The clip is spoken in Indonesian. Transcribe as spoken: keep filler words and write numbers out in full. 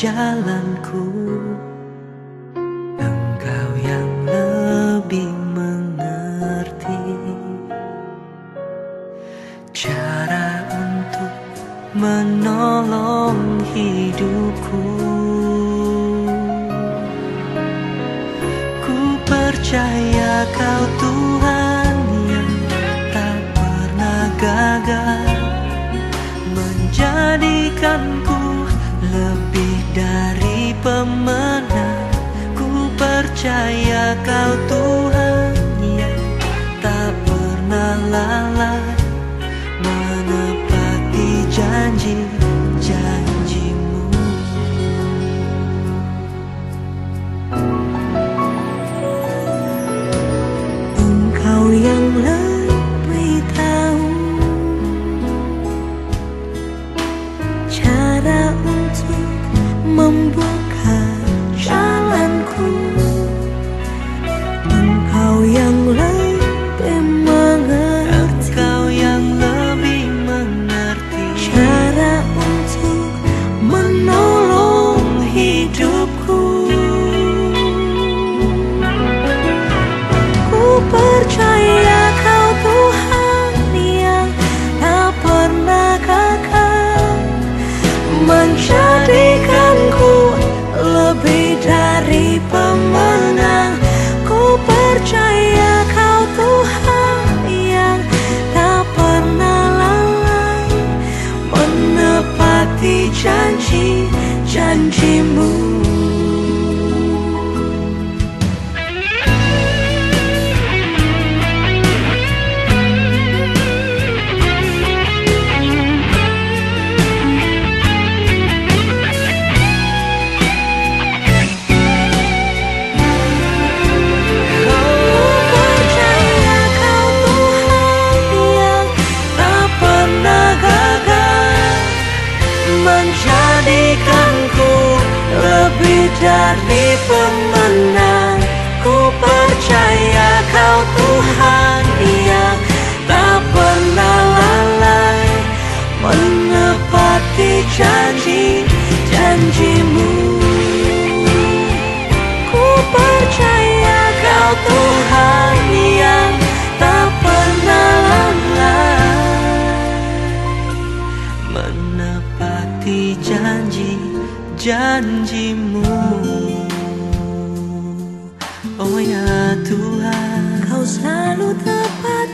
jalanku. Engkau yang lebih mengerti cara untuk menolong hidupku. Ku percaya Kau Tuhan yang tak pernah gagal, menjadikanku lebih dari pemenang. Ku percaya Kau Tuhan yang tak pernah lalai, menepati janji-janji-Mu. Engkau yang lebih tahu cara untuk membuka jalanku. Engkau yang lebih mengerti, Engkau yang lebih mengerti cara untuk menolong hidupku. Ku percaya Kau Tuhan yang tak pernah gagal, menjadikanku lebih dari pemenang. Ku percaya Kau Tuhan yang tak pernah lalai, menepati janji-janji-Mu. Menjadikanku lebih dari pemenang. Ku percaya Kau Tuhan yang tak pernah lalai, menepati janji-janji-Mu. Ku percaya Kau Tuhan yang tak pernah lalai, menepati janji-janji-Mu. Oh ya Tuhan, Kau selalu tepat